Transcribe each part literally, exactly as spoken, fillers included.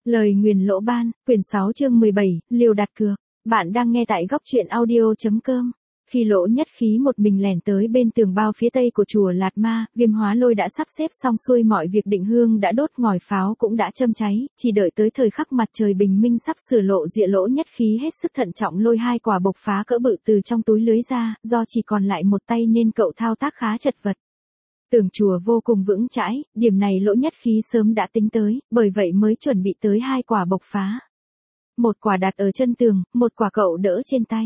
Lời nguyền lỗ ban, quyển sáu chương mười bảy, liều đặt cược. Bạn đang nghe tại góc truyện audio.com. Khi Lỗ Nhất Khí một mình lẻn tới bên tường bao phía tây của chùa Lạt Ma, Viêm Hóa Lôi đã sắp xếp xong xuôi mọi việc, định hương đã đốt, ngòi pháo cũng đã châm cháy, chỉ đợi tới thời khắc mặt trời bình minh sắp sửa lộ diện. Lỗ Nhất Khí hết sức thận trọng lôi hai quả bộc phá cỡ bự từ trong túi lưới ra, do chỉ còn lại một tay nên cậu thao tác khá chật vật. Tường chùa vô cùng vững chãi, điểm này Lỗ Nhất Khí sớm đã tính tới, bởi vậy mới chuẩn bị tới hai quả bộc phá. Một quả đặt ở chân tường, một quả cậu đỡ trên tay.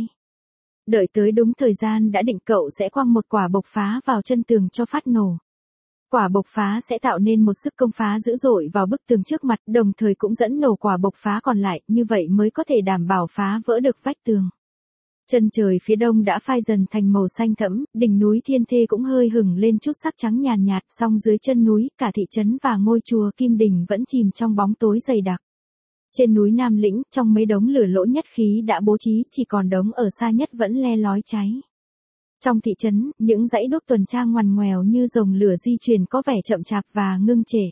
Đợi tới đúng thời gian đã định, cậu sẽ quăng một quả bộc phá vào chân tường cho phát nổ. Quả bộc phá sẽ tạo nên một sức công phá dữ dội vào bức tường trước mặt, đồng thời cũng dẫn nổ quả bộc phá còn lại, như vậy mới có thể đảm bảo phá vỡ được vách tường. Chân trời phía đông đã phai dần thành màu xanh thẫm, đỉnh núi Thiên Thê cũng hơi hửng lên chút sắc trắng nhàn nhạt, song dưới chân núi, cả thị trấn và ngôi chùa Kim Đình vẫn chìm trong bóng tối dày đặc. Trên núi Nam Lĩnh, trong mấy đống lửa Lỗ Nhất Khí đã bố trí, chỉ còn đống ở xa nhất vẫn le lói cháy. Trong thị trấn, những dãy đốt tuần tra ngoằn ngoèo như rồng lửa di chuyển có vẻ chậm chạp và ngưng trệ.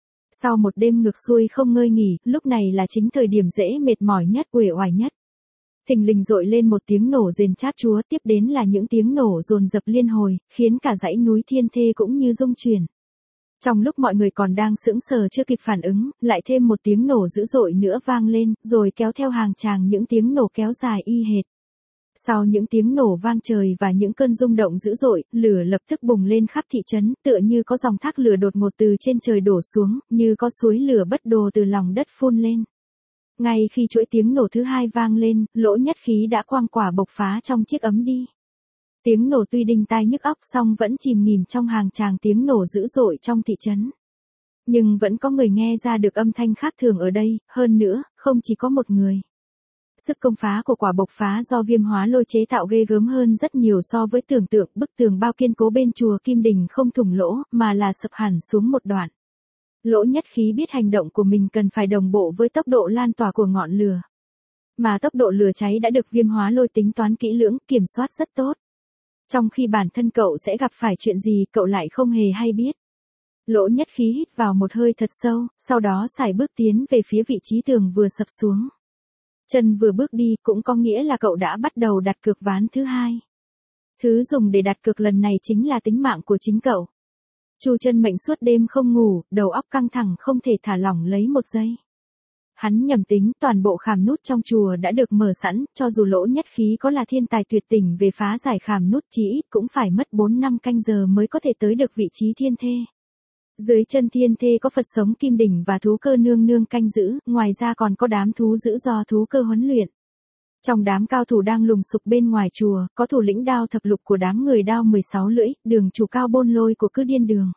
Sau một đêm ngược xuôi không ngơi nghỉ, lúc này là chính thời điểm dễ mệt mỏi nhất, uể oải nhất. Thình lình dội lên một tiếng nổ rền chát chúa, tiếp đến là những tiếng nổ dồn dập liên hồi, khiến cả dãy núi Thiên Thê cũng như rung chuyển. Trong lúc mọi người còn đang sững sờ chưa kịp phản ứng, lại thêm một tiếng nổ dữ dội nữa vang lên, rồi kéo theo hàng tràng những tiếng nổ kéo dài y hệt. Sau những tiếng nổ vang trời và những cơn rung động dữ dội, lửa lập tức bùng lên khắp thị trấn, tựa như có dòng thác lửa đột ngột từ trên trời đổ xuống, như có suối lửa bất đồ từ lòng đất phun lên. Ngay khi chuỗi tiếng nổ thứ hai vang lên, Lỗ Nhất Khí đã quăng quả bộc phá trong chiếc ấm đi. Tiếng nổ tuy đinh tai nhức óc song vẫn chìm nghỉm trong hàng tràng tiếng nổ dữ dội trong thị trấn. Nhưng vẫn có người nghe ra được âm thanh khác thường ở đây, hơn nữa, không chỉ có một người. Sức công phá của quả bộc phá do Viêm Hóa Lôi chế tạo ghê gớm hơn rất nhiều so với tưởng tượng, bức tường bao kiên cố bên chùa Kim Đình không thủng lỗ, mà là sập hẳn xuống một đoạn. Lỗ Nhất Khí biết hành động của mình cần phải đồng bộ với tốc độ lan tỏa của ngọn lửa. Mà tốc độ lửa cháy đã được Viêm Hóa Lôi tính toán kỹ lưỡng, kiểm soát rất tốt. Trong khi bản thân cậu sẽ gặp phải chuyện gì, cậu lại không hề hay biết. Lỗ Nhất Khí hít vào một hơi thật sâu, sau đó sải bước tiến về phía vị trí tường vừa sập xuống. Chân vừa bước đi cũng có nghĩa là cậu đã bắt đầu đặt cược ván thứ hai. Thứ dùng để đặt cược lần này chính là tính mạng của chính cậu. Chu Chân Mệnh suốt đêm không ngủ, đầu óc căng thẳng không thể thả lỏng lấy một giây. Hắn nhầm tính, toàn bộ khảm nút trong chùa đã được mở sẵn, cho dù Lỗ Nhất Khí có là thiên tài tuyệt tình về phá giải khảm nút, chỉ ít cũng phải mất bốn năm canh giờ mới có thể tới được vị trí Thiên Thê. Dưới chân Thiên Thê có Phật sống Kim Đỉnh và thú cơ nương nương canh giữ, ngoài ra còn có đám thú dữ do thú cơ huấn luyện. Trong đám cao thủ đang lùng sục bên ngoài chùa, có thủ lĩnh đao thập lục của đám người đao mười sáu lưỡi, đường chủ Cao Bôn Lôi của Cứ Điên Đường.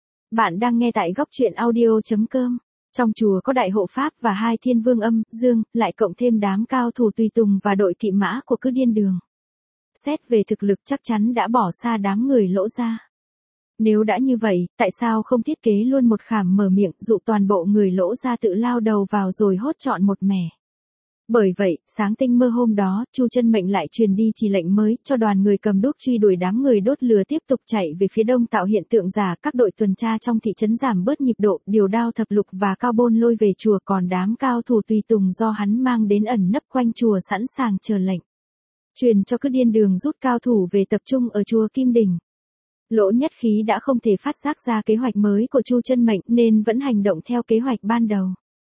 Bạn đang nghe tại góc truyện audio.com. Trong chùa có đại hộ pháp và hai thiên vương âm, dương, lại cộng thêm đám cao thủ tùy tùng và đội kỵ mã của Cứ Điên Đường. Xét về thực lực chắc chắn đã bỏ xa đám người Lỗ ra. Nếu đã như vậy, tại sao không thiết kế luôn một khảm mở miệng, dụ toàn bộ người Lỗ ra tự lao đầu vào rồi hốt trọn một mẻ. Bởi vậy, sáng tinh mơ hôm đó, Chu Chân Mệnh lại truyền đi chỉ lệnh mới, cho đoàn người cầm đuốc truy đuổi đám người đốt lửa tiếp tục chạy về phía đông tạo hiện tượng giả, các đội tuần tra trong thị trấn giảm bớt nhịp độ, điều đao thập lục và Cao Bôn Lôi về chùa, còn đám cao thủ tùy tùng do hắn mang đến ẩn nấp quanh chùa sẵn sàng chờ lệnh. Truyền cho Cứ Điên Đường rút cao thủ về tập trung ở chùa Kim Đình. Lỗ Nhất Khí đã không thể phát giác ra kế hoạch mới của Chu Chân Mệnh nên vẫn hành động theo kế hoạch ban đầu.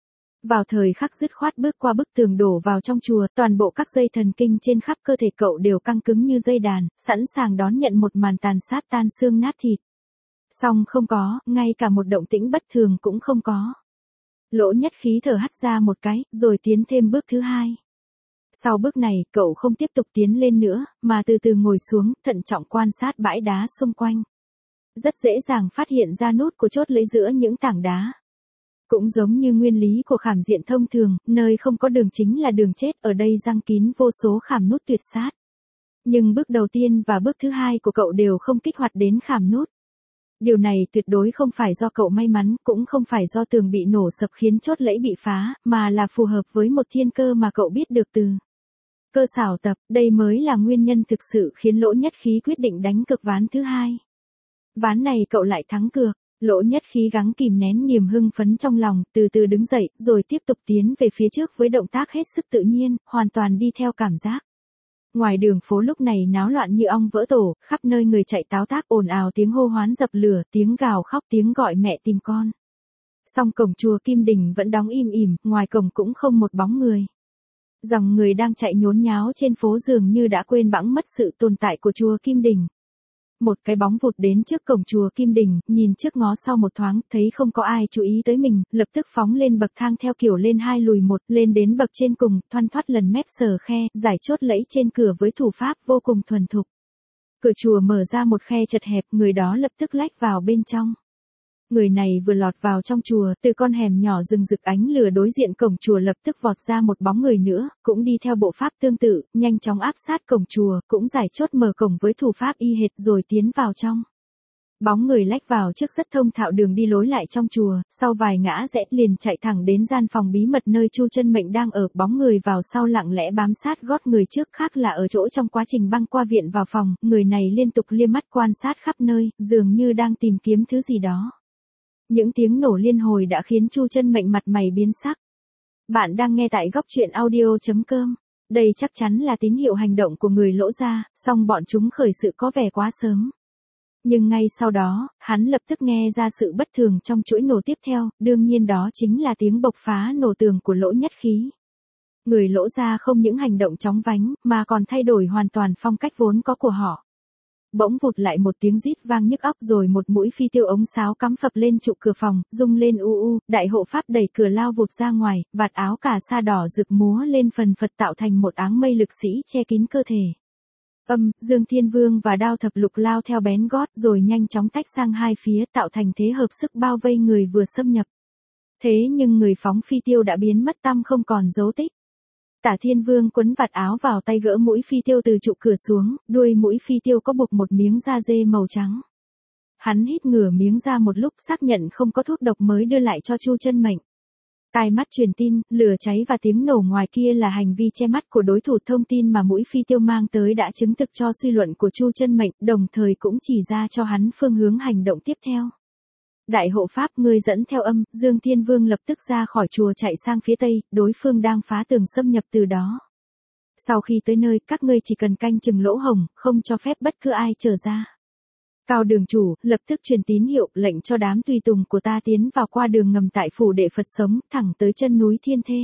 Vào thời khắc dứt khoát bước qua bức tường đổ vào trong chùa, toàn bộ các dây thần kinh trên khắp cơ thể cậu đều căng cứng như dây đàn, sẵn sàng đón nhận một màn tàn sát tan xương nát thịt. Song không có, ngay cả một động tĩnh bất thường cũng không có. Lỗ Nhất Khí thở hắt ra một cái, rồi tiến thêm bước thứ hai. Sau bước này, cậu không tiếp tục tiến lên nữa, mà từ từ ngồi xuống, thận trọng quan sát bãi đá xung quanh. Rất dễ dàng phát hiện ra nút của chốt lưỡi giữa những tảng đá. Cũng giống như nguyên lý của khảm diện thông thường, nơi không có đường chính là đường chết, ở đây giăng kín vô số khảm nút tuyệt sát. Nhưng bước đầu tiên và bước thứ hai của cậu đều không kích hoạt đến khảm nút. Điều này tuyệt đối không phải do cậu may mắn, cũng không phải do tường bị nổ sập khiến chốt lẫy bị phá, mà là phù hợp với một thiên cơ mà cậu biết được từ cơ xảo tập. Đây mới là nguyên nhân thực sự khiến Lỗ Nhất Khí quyết định đánh cược ván thứ hai. Ván này cậu lại thắng cược. Lỗ Nhất Khí gắng kìm nén niềm hưng phấn trong lòng, từ từ đứng dậy, rồi tiếp tục tiến về phía trước với động tác hết sức tự nhiên, hoàn toàn đi theo cảm giác. Ngoài đường phố lúc này náo loạn như ong vỡ tổ, khắp nơi người chạy táo tác ồn ào tiếng hô hoán dập lửa, tiếng gào khóc, tiếng gọi mẹ tìm con. Song cổng chùa Kim Đình vẫn đóng im ỉm, ngoài cổng cũng không một bóng người. Dòng người đang chạy nhốn nháo trên phố dường như đã quên bẵng mất sự tồn tại của chùa Kim Đình. Một cái bóng vụt đến trước cổng chùa Kim Đình, nhìn trước ngó sau một thoáng, thấy không có ai chú ý tới mình, lập tức phóng lên bậc thang theo kiểu lên hai lùi một, lên đến bậc trên cùng, thoăn thoắt lần mép sờ khe, giải chốt lẫy trên cửa với thủ pháp vô cùng thuần thục. Cửa chùa mở ra một khe chật hẹp, người đó lập tức lách vào bên trong. Người này vừa lọt vào trong chùa, từ con hẻm nhỏ rừng rực ánh lửa đối diện cổng chùa lập tức vọt ra một bóng người nữa, cũng đi theo bộ pháp tương tự, nhanh chóng áp sát cổng chùa, cũng giải chốt mở cổng với thủ pháp y hệt rồi tiến vào trong. Bóng người lách vào trước rất thông thạo đường đi lối lại trong chùa, sau vài ngã rẽ liền chạy thẳng đến gian phòng bí mật nơi Chu Chân Mệnh đang ở, bóng người vào sau lặng lẽ bám sát gót người trước, khác là ở chỗ trong quá trình băng qua viện vào phòng, người này liên tục liếc mắt quan sát khắp nơi, dường như đang tìm kiếm thứ gì đó. Những tiếng nổ liên hồi đã khiến Chu Chân Mệnh mặt mày biến sắc. Bạn đang nghe tại góc truyện audio chấm com. Đây chắc chắn là tín hiệu hành động của người Lỗ gia, song bọn chúng khởi sự có vẻ quá sớm. Nhưng ngay sau đó, hắn lập tức nghe ra sự bất thường trong chuỗi nổ tiếp theo, đương nhiên đó chính là tiếng bộc phá nổ tường của Lỗ Nhất Khí. Người Lỗ gia không những hành động chóng vánh, mà còn thay đổi hoàn toàn phong cách vốn có của họ. Bỗng vụt lại một tiếng rít vang nhức óc, rồi một mũi phi tiêu ống sáo cắm phập lên trụ cửa phòng, rung lên u u, đại hộ pháp đẩy cửa lao vụt ra ngoài, vạt áo cà sa đỏ rực múa lên phần phật tạo thành một áng mây lực sĩ che kín cơ thể. Âm, Dương Thiên Vương và Đao Thập Lục lao theo bén gót rồi nhanh chóng tách sang hai phía, tạo thành thế hợp sức bao vây người vừa xâm nhập. Thế nhưng người phóng phi tiêu đã biến mất tăm không còn dấu tích. Tả Thiên Vương quấn vạt áo vào tay gỡ mũi phi tiêu từ trụ cửa xuống, đuôi mũi phi tiêu có buộc một miếng da dê màu trắng. Hắn hít ngửa miếng da một lúc, xác nhận không có thuốc độc mới đưa lại cho Chu Chân Mệnh. Tai mắt truyền tin, lửa cháy và tiếng nổ ngoài kia là hành vi che mắt của đối thủ, thông tin mà mũi phi tiêu mang tới đã chứng thực cho suy luận của Chu Chân Mệnh, đồng thời cũng chỉ ra cho hắn phương hướng hành động tiếp theo. Đại hộ pháp, ngươi dẫn theo Âm, Dương Thiên Vương lập tức ra khỏi chùa chạy sang phía tây, đối phương đang phá tường xâm nhập từ đó. Sau khi tới nơi, các ngươi chỉ cần canh chừng lỗ hổng, không cho phép bất cứ ai trở ra. Cao đường chủ, lập tức truyền tín hiệu, lệnh cho đám tùy tùng của ta tiến vào qua đường ngầm tại phủ đệ Phật sống, thẳng tới chân núi Thiên Thê.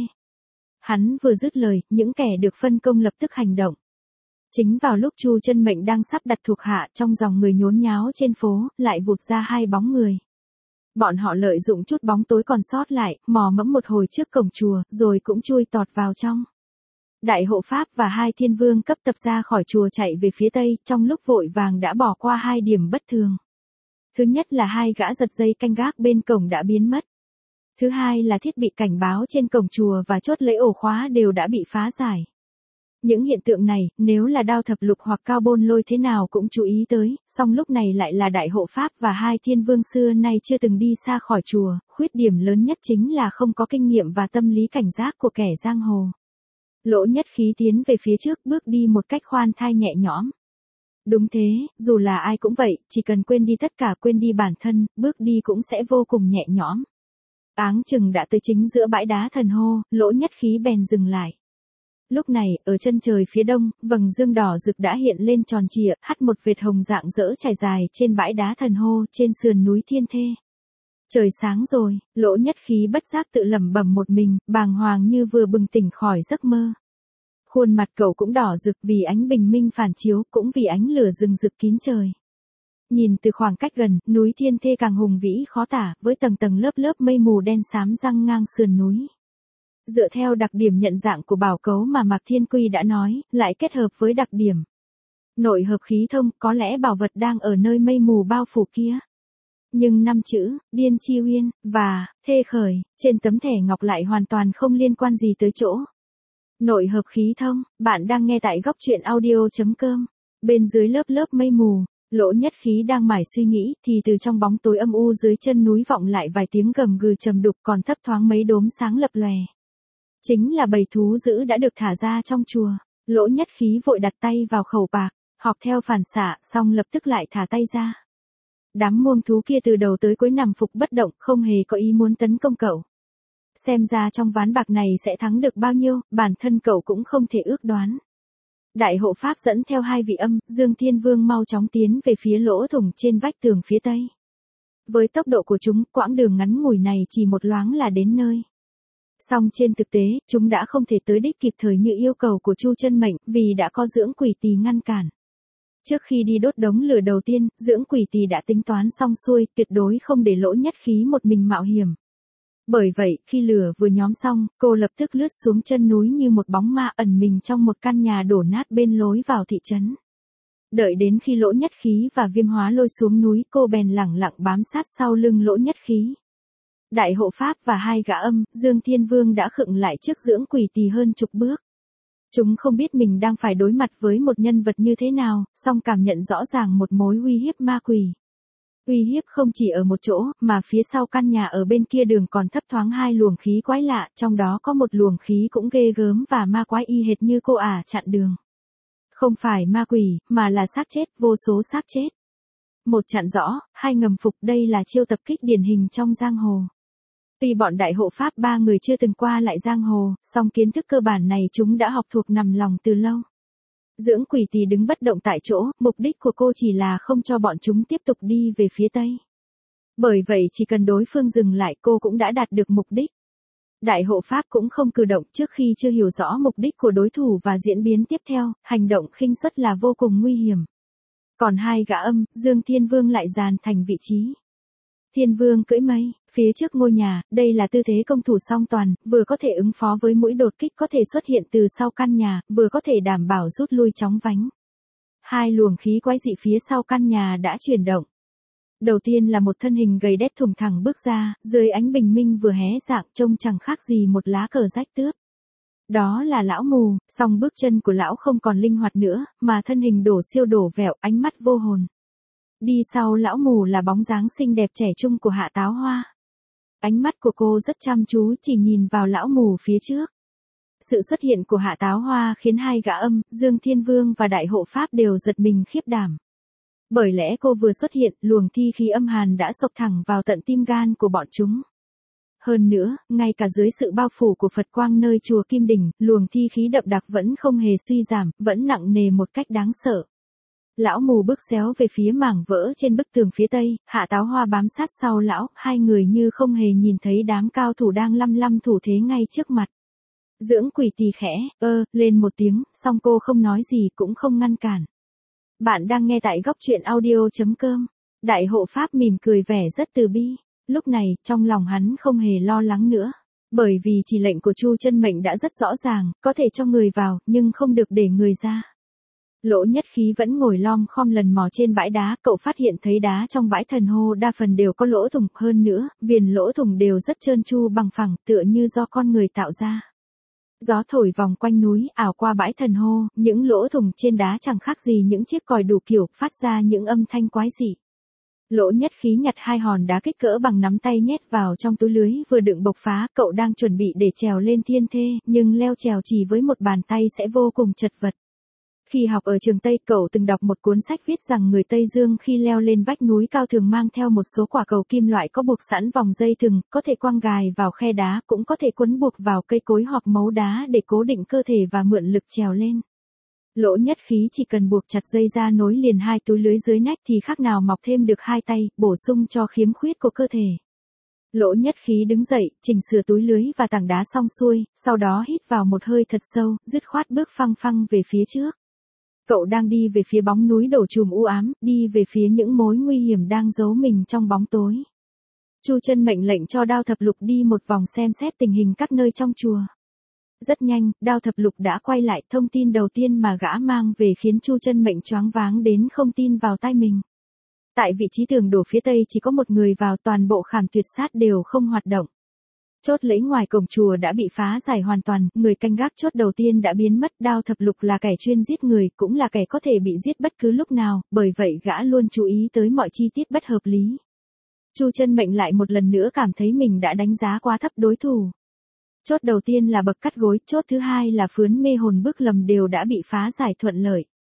Hắn vừa dứt lời, những kẻ được phân công lập tức hành động. Chính vào lúc Chu Chân Mệnh đang sắp đặt thuộc hạ, trong dòng người nhốn nháo trên phố, lại vụt ra hai bóng người. Bọn họ lợi dụng chút bóng tối còn sót lại, mò mẫm một hồi trước cổng chùa, rồi cũng chui tọt vào trong. Đại hộ pháp và hai thiên vương cấp tập ra khỏi chùa chạy về phía tây, trong lúc vội vàng đã bỏ qua hai điểm bất thường. Thứ nhất là hai gã giật dây canh gác bên cổng đã biến mất. Thứ hai là thiết bị cảnh báo trên cổng chùa và chốt lấy ổ khóa đều đã bị phá giải. Những hiện tượng này, nếu là Đao Thập Lục hoặc Cao Bôn Lôi thế nào cũng chú ý tới, song lúc này lại là đại hộ pháp và hai thiên vương xưa nay chưa từng đi xa khỏi chùa, khuyết điểm lớn nhất chính là không có kinh nghiệm và tâm lý cảnh giác của kẻ giang hồ. Lỗ Nhất Khí tiến về phía trước, bước đi một cách khoan thai nhẹ nhõm. Đúng thế, dù là ai cũng vậy, chỉ cần quên đi tất cả, quên đi bản thân, bước đi cũng sẽ vô cùng nhẹ nhõm. Áng chừng đã tới chính giữa bãi đá thần hô, Lỗ Nhất Khí bèn dừng lại. Lúc này, ở chân trời phía đông, vầng dương đỏ rực đã hiện lên tròn trịa, hắt một vệt hồng rạng rỡ trải dài trên bãi đá thần hô, trên sườn núi Thiên Thê. Trời sáng rồi, Lỗ Nhất Khí bất giác tự lẩm bẩm một mình, bàng hoàng như vừa bừng tỉnh khỏi giấc mơ. Khuôn mặt cậu cũng đỏ rực vì ánh bình minh phản chiếu, cũng vì ánh lửa rừng rực kín trời. Nhìn từ khoảng cách gần, núi Thiên Thê càng hùng vĩ khó tả, với tầng tầng lớp lớp mây mù đen xám răng ngang sườn núi. Dựa theo đặc điểm nhận dạng của bảo cấu mà Mạc Thiên Quy đã nói, lại kết hợp với đặc điểm nội hợp khí thông, có lẽ bảo vật đang ở nơi mây mù bao phủ kia. Nhưng năm chữ, Điên Chi Uyên, và, Thê Khởi, trên tấm thẻ ngọc lại hoàn toàn không liên quan gì tới chỗ. Nội hợp khí thông, bạn đang nghe tại góc truyện audio chấm com. Bên dưới lớp lớp mây mù, Lỗ Nhất Khí đang mải suy nghĩ, thì từ trong bóng tối âm u dưới chân núi vọng lại vài tiếng gầm gừ trầm đục, còn thấp thoáng mấy đốm sáng lập lòe. Chính là bầy thú dữ đã được thả ra trong chùa. Lỗ Nhất Khí vội đặt tay vào khẩu bạc, học theo phản xạ, xong lập tức lại thả tay ra. Đám muông thú kia từ đầu tới cuối nằm phục bất động, không hề có ý muốn tấn công cậu. Xem ra trong ván bạc này sẽ thắng được bao nhiêu, bản thân cậu cũng không thể ước đoán. Đại hộ pháp dẫn theo hai vị âm, Dương Thiên Vương mau chóng tiến về phía lỗ thủng trên vách tường phía tây. Với tốc độ của chúng, quãng đường ngắn ngủi này chỉ một loáng là đến nơi. Song trên thực tế, chúng đã không thể tới đích kịp thời như yêu cầu của Chu Chân Mệnh, vì đã có Dưỡng Quỷ Tỳ ngăn cản. Trước khi đi đốt đống lửa đầu tiên, Dưỡng Quỷ Tỳ đã tính toán xong xuôi, tuyệt đối không để Lỗ Nhất Khí một mình mạo hiểm. Bởi vậy, khi lửa vừa nhóm xong, cô lập tức lướt xuống chân núi như một bóng ma ẩn mình trong một căn nhà đổ nát bên lối vào thị trấn. Đợi đến khi Lỗ Nhất Khí và Viêm Hóa Lôi xuống núi, cô bèn lẳng lặng bám sát sau lưng Lỗ Nhất Khí. Đại hộ pháp và hai gã âm, Dương Thiên Vương đã khựng lại trước Dưỡng Quỷ Tỳ hơn chục bước. Chúng không biết mình đang phải đối mặt với một nhân vật như thế nào, song cảm nhận rõ ràng một mối uy hiếp ma quỷ. Uy hiếp không chỉ ở một chỗ, mà phía sau căn nhà ở bên kia đường còn thấp thoáng hai luồng khí quái lạ, trong đó có một luồng khí cũng ghê gớm và ma quái y hệt như cô ả chặn đường. Không phải ma quỷ, mà là xác chết, vô số xác chết. Một chặn rõ, hai ngầm phục, đây là chiêu tập kích điển hình trong giang hồ. Tuy bọn đại hộ pháp ba người chưa từng qua lại giang hồ, song kiến thức cơ bản này chúng đã học thuộc nằm lòng từ lâu. Dưỡng Quỷ Tỳ đứng bất động tại chỗ, mục đích của cô chỉ là không cho bọn chúng tiếp tục đi về phía tây. Bởi vậy chỉ cần đối phương dừng lại cô cũng đã đạt được mục đích. Đại hộ pháp cũng không cử động trước khi chưa hiểu rõ mục đích của đối thủ và diễn biến tiếp theo, hành động khinh suất là vô cùng nguy hiểm. Còn hai gã âm, Dương Thiên Vương lại dàn thành vị trí. Thiên Vương cưỡi mây, phía trước ngôi nhà, đây là tư thế công thủ song toàn, vừa có thể ứng phó với mũi đột kích có thể xuất hiện từ sau căn nhà, vừa có thể đảm bảo rút lui chóng vánh. Hai luồng khí quái dị phía sau căn nhà đã chuyển động. Đầu tiên là một thân hình gầy đét thùng thẳng bước ra, dưới ánh bình minh vừa hé dạng trông chẳng khác gì một lá cờ rách tướp. Đó là lão mù, song bước chân của lão không còn linh hoạt nữa, mà thân hình đổ siêu đổ vẹo, ánh mắt vô hồn. Đi sau lão mù là bóng dáng xinh đẹp trẻ trung của Hạ Táo Hoa. Ánh mắt của cô rất chăm chú chỉ nhìn vào lão mù phía trước. Sự xuất hiện của Hạ Táo Hoa khiến hai gã âm, Dương Thiên Vương và Đại hộ pháp đều giật mình khiếp đảm. Bởi lẽ cô vừa xuất hiện, luồng thi khí âm hàn đã xộc thẳng vào tận tim gan của bọn chúng. Hơn nữa, ngay cả dưới sự bao phủ của Phật quang nơi chùa Kim Đỉnh, luồng thi khí đậm đặc vẫn không hề suy giảm, vẫn nặng nề một cách đáng sợ. Lão mù bước xéo về phía mảng vỡ trên bức tường phía tây, Hạ Táo Hoa bám sát sau lão, hai người như không hề nhìn thấy đám cao thủ đang lăm lăm thủ thế ngay trước mặt. Dưỡng Quỷ Tỳ khẽ, ơ, lên một tiếng, song cô không nói gì cũng không ngăn cản. Bạn đang nghe tại góc truyện audio chấm com. Đại hộ pháp mỉm cười vẻ rất từ bi. Lúc này, trong lòng hắn không hề lo lắng nữa. Bởi vì chỉ lệnh của Chu Chân Mệnh đã rất rõ ràng, có thể cho người vào, nhưng không được để người ra. Lỗ Nhất Khí vẫn ngồi lom khom lần mò trên bãi đá, cậu phát hiện thấy đá trong bãi thần hô đa phần đều có lỗ thủng, hơn nữa, viền lỗ thủng đều rất trơn tru bằng phẳng, tựa như do con người tạo ra. Gió thổi vòng quanh núi, ảo qua bãi thần hô, những lỗ thủng trên đá chẳng khác gì những chiếc còi đủ kiểu, phát ra những âm thanh quái dị. Lỗ Nhất Khí nhặt hai hòn đá kích cỡ bằng nắm tay nhét vào trong túi lưới vừa đựng bộc phá, cậu đang chuẩn bị để trèo lên thiên thê, nhưng leo trèo chỉ với một bàn tay sẽ vô cùng chật vật. Khi học ở trường Tây, cậu từng đọc một cuốn sách viết rằng người Tây Dương khi leo lên vách núi cao thường mang theo một số quả cầu kim loại có buộc sẵn vòng dây thừng, có thể quăng gài vào khe đá, cũng có thể quấn buộc vào cây cối hoặc mấu đá để cố định cơ thể và mượn lực trèo lên. Lỗ Nhất Khí chỉ cần buộc chặt dây ra nối liền hai túi lưới dưới nách thì khác nào mọc thêm được hai tay, bổ sung cho khiếm khuyết của cơ thể. Lỗ Nhất Khí đứng dậy, chỉnh sửa túi lưới và tảng đá xong xuôi, sau đó hít vào một hơi thật sâu, dứt khoát bước phăng phăng về phía trước. Cậu đang đi về phía bóng núi đổ trùm u ám, đi về phía những mối nguy hiểm đang giấu mình trong bóng tối. Chu Chân Mệnh lệnh cho Đao Thập Lục đi một vòng xem xét tình hình các nơi trong chùa. Rất nhanh, Đao Thập Lục đã quay lại, thông tin đầu tiên mà gã mang về khiến Chu Chân Mệnh choáng váng đến không tin vào tai mình. Tại vị trí tường đổ phía tây chỉ có một người vào, toàn bộ khảm tuyệt sát đều không hoạt động. Chốt lẫy ngoài cổng chùa đã bị phá giải hoàn toàn, người canh gác chốt đầu tiên đã biến mất. Đao Thập Lục là kẻ chuyên giết người, cũng là kẻ có thể bị giết bất cứ lúc nào, bởi vậy gã luôn chú ý tới mọi chi tiết bất hợp lý. Chu Chân Mệnh lại một lần nữa cảm thấy mình đã đánh giá quá thấp đối thủ. Chốt đầu tiên là bậc cắt gối, chốt thứ hai là phướn mê hồn bước lầm đều đã bị phá giải thuận lợi.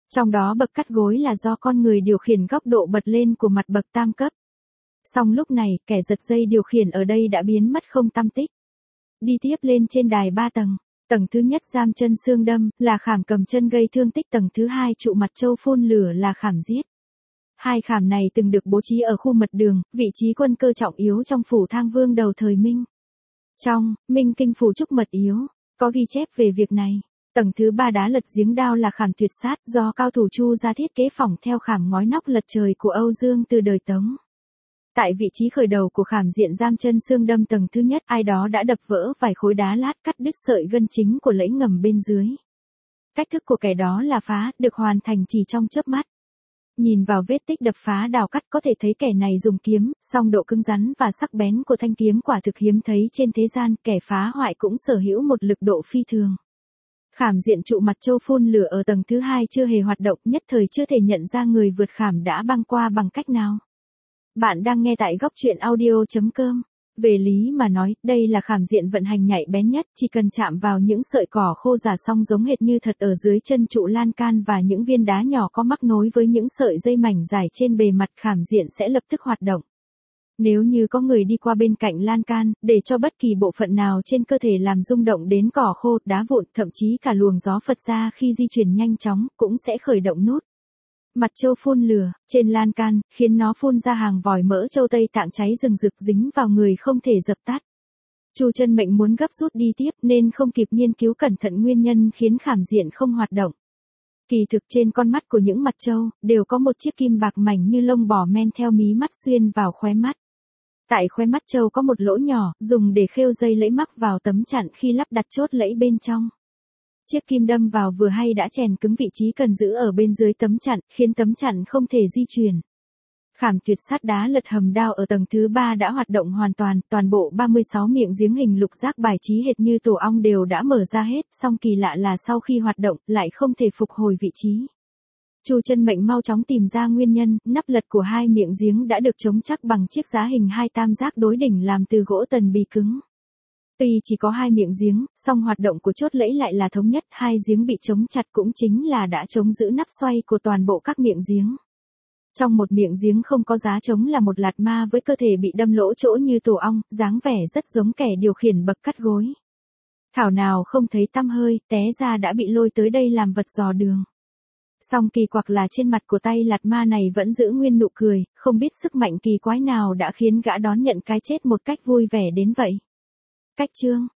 Trong đó bậc cắt gối là do con người điều khiển góc độ bật lên của mặt bậc tam cấp. Song lúc này, kẻ giật dây điều khiển ở đây đã biến mất không tăm tích. Đi tiếp lên trên đài ba tầng. Tầng thứ nhất giam chân xương đâm, là khảm cầm chân gây thương tích. Tầng thứ hai trụ mặt trâu phun lửa là khảm giết. Hai khảm này từng được bố trí ở khu mật đường, vị trí quân cơ trọng yếu trong phủ Thang Vương đầu thời Minh. Trong Minh Kinh Phủ Trúc Mật Yếu, có ghi chép về việc này. Tầng thứ ba đá lật giếng đao là khảm tuyệt sát do cao thủ Chu gia thiết kế phỏng theo khảm ngói nóc lật trời của Âu Dương từ đời Tống. Tại vị trí khởi đầu của khảm diện giam chân xương đâm tầng thứ nhất, ai đó đã đập vỡ vài khối đá lát cắt đứt sợi gân chính của lẫy ngầm bên dưới. Cách thức của kẻ đó là phá, được hoàn thành chỉ trong chớp mắt. Nhìn vào vết tích đập phá đào cắt có thể thấy kẻ này dùng kiếm, song độ cứng rắn và sắc bén của thanh kiếm quả thực hiếm thấy trên thế gian, kẻ phá hoại cũng sở hữu một lực độ phi thường. Khảm diện trụ mặt trâu phun lửa ở tầng thứ hai chưa hề hoạt động, nhất thời chưa thể nhận ra người vượt khảm đã băng qua bằng cách nào. Bạn đang nghe tại góc truyện audio chấm com. Về lý mà nói, đây là khảm diện vận hành nhạy bén nhất, chỉ cần chạm vào những sợi cỏ khô giả xong giống hệt như thật ở dưới chân trụ lan can và những viên đá nhỏ có mắc nối với những sợi dây mảnh dài trên bề mặt, khảm diện sẽ lập tức hoạt động. Nếu như có người đi qua bên cạnh lan can, để cho bất kỳ bộ phận nào trên cơ thể làm rung động đến cỏ khô, đá vụn, thậm chí cả luồng gió phật ra khi di chuyển nhanh chóng, cũng sẽ khởi động nút mặt trâu phun lửa trên lan can, khiến nó phun ra hàng vòi mỡ trâu Tây Tạng cháy rừng rực dính vào người không thể dập tắt. Chu Chân Mệnh muốn gấp rút đi tiếp nên không kịp nghiên cứu cẩn thận nguyên nhân khiến khảm diện không hoạt động. Kỳ thực trên con mắt của những mặt trâu đều có một chiếc kim bạc mảnh như lông bò men theo mí mắt xuyên vào khóe mắt. Tại khóe mắt trâu có một lỗ nhỏ, dùng để khêu dây lẫy mắc vào tấm chặn khi lắp đặt chốt lẫy bên trong. Chiếc kim đâm vào vừa hay đã chèn cứng vị trí cần giữ ở bên dưới tấm chặn, khiến tấm chặn không thể di chuyển. Khảm tuyệt sát đá lật hầm đao ở tầng thứ ba đã hoạt động hoàn toàn, toàn bộ ba mươi sáu miệng giếng hình lục giác bài trí hệt như tổ ong đều đã mở ra hết, song kỳ lạ là sau khi hoạt động, lại không thể phục hồi vị trí. Chu Chân Mệnh mau chóng tìm ra nguyên nhân, nắp lật của hai miệng giếng đã được chống chắc bằng chiếc giá hình hai tam giác đối đỉnh làm từ gỗ tần bì cứng. Tuy chỉ có hai miệng giếng, song hoạt động của chốt lẫy lại là thống nhất, hai giếng bị chống chặt cũng chính là đã chống giữ nắp xoay của toàn bộ các miệng giếng. Trong một miệng giếng không có giá chống là một lạt ma với cơ thể bị đâm lỗ chỗ như tổ ong, dáng vẻ rất giống kẻ điều khiển bậc cắt gối. Thảo nào không thấy tăm hơi, té ra đã bị lôi tới đây làm vật dò đường. Song kỳ quặc là trên mặt của tay lạt ma này vẫn giữ nguyên nụ cười, không biết sức mạnh kỳ quái nào đã khiến gã đón nhận cái chết một cách vui vẻ đến vậy. Cách chương